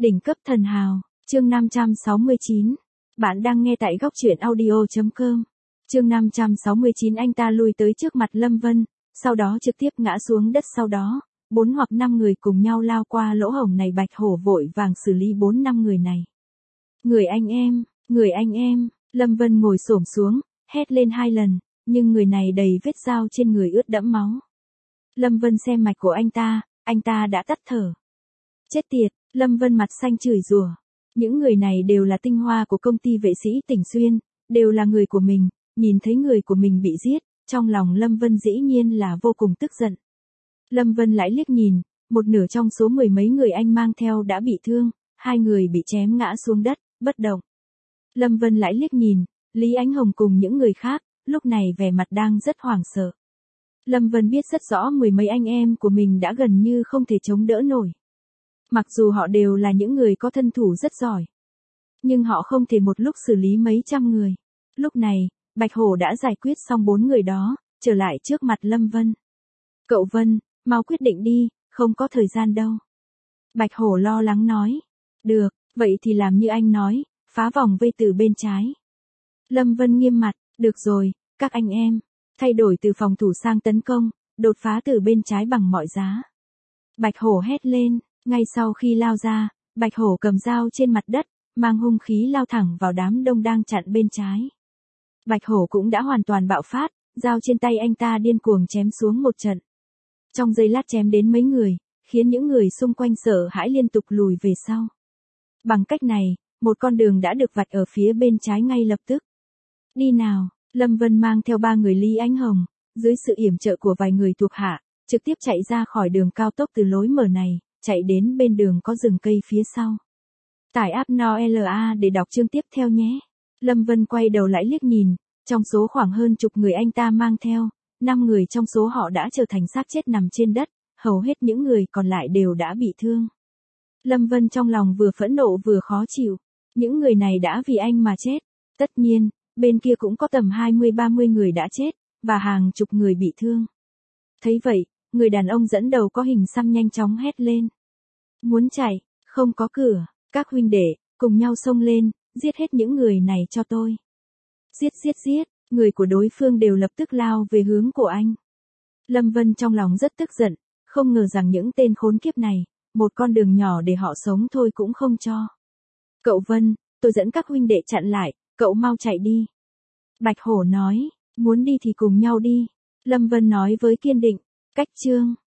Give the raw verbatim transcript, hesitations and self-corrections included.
Đỉnh cấp thần hào, chương năm trăm sáu mươi chín. Bạn đang nghe tại góc truyện audio chấm com. Chương năm trăm sáu mươi chín. Anh ta lui tới trước mặt Lâm Vân, sau đó trực tiếp ngã xuống đất, sau đó, bốn hoặc năm người cùng nhau lao qua lỗ hổng này. Bạch Hổ vội vàng xử lý bốn năm người này. Người anh em, người anh em, Lâm Vân ngồi xổm xuống, hét lên hai lần, nhưng người này đầy vết dao trên người ướt đẫm máu. Lâm Vân xem mạch của anh ta, anh ta đã tắt thở. Chết tiệt, Lâm Vân mặt xanh chửi rủa. Những người này đều là tinh hoa của công ty vệ sĩ Tỉnh Xuyên, đều là người của mình, nhìn thấy người của mình bị giết, trong lòng Lâm Vân dĩ nhiên là vô cùng tức giận. Lâm Vân lại liếc nhìn, một nửa trong số mười mấy người anh mang theo đã bị thương, hai người bị chém ngã xuống đất, bất động. Lâm Vân lại liếc nhìn, Lý Ánh Hồng cùng những người khác, lúc này vẻ mặt đang rất hoảng sợ. Lâm Vân biết rất rõ mười mấy anh em của mình đã gần như không thể chống đỡ nổi. Mặc dù họ đều là những người có thân thủ rất giỏi, nhưng họ không thể một lúc xử lý mấy trăm người. Lúc này, Bạch Hổ đã giải quyết xong bốn người đó, trở lại trước mặt Lâm Vân. Cậu Vân, mau quyết định đi, không có thời gian đâu. Bạch Hổ lo lắng nói. Được, vậy thì làm như anh nói, phá vòng vây từ bên trái. Lâm Vân nghiêm mặt, được rồi, các anh em, thay đổi từ phòng thủ sang tấn công, đột phá từ bên trái bằng mọi giá. Bạch Hổ hét lên, ngay sau khi lao ra, Bạch Hổ cầm dao trên mặt đất, mang hung khí lao thẳng vào đám đông đang chặn bên trái. Bạch Hổ cũng đã hoàn toàn bạo phát, dao trên tay anh ta điên cuồng chém xuống một trận. Trong giây lát chém đến mấy người, khiến những người xung quanh sợ hãi liên tục lùi về sau. Bằng cách này, một con đường đã được vạch ở phía bên trái ngay lập tức. Đi nào, Lâm Vân mang theo ba người Lý Ánh Hồng, dưới sự yểm trợ của vài người thuộc hạ, trực tiếp chạy ra khỏi đường cao tốc từ lối mở này, chạy đến bên đường có rừng cây phía sau. Tải app en o lờ a để đọc chương tiếp theo nhé. Lâm Vân quay đầu lại liếc nhìn, trong số khoảng hơn chục người anh ta mang theo, năm người trong số họ đã trở thành xác chết nằm trên đất, hầu hết những người còn lại đều đã bị thương. Lâm Vân trong lòng vừa phẫn nộ vừa khó chịu, những người này đã vì anh mà chết. Tất nhiên, bên kia cũng có tầm hai mươi ba mươi người đã chết, và hàng chục người bị thương. Thấy vậy, người đàn ông dẫn đầu có hình xăm nhanh chóng hét lên. Muốn chạy, không có cửa, các huynh đệ, cùng nhau xông lên, giết hết những người này cho tôi. Giết giết giết, người của đối phương đều lập tức lao về hướng của anh. Lâm Vân trong lòng rất tức giận, không ngờ rằng những tên khốn kiếp này, một con đường nhỏ để họ sống thôi cũng không cho. Cậu Vân, tôi dẫn các huynh đệ chặn lại, cậu mau chạy đi. Bạch Hổ nói, muốn đi thì cùng nhau đi. Lâm Vân nói với kiên định, cách chương.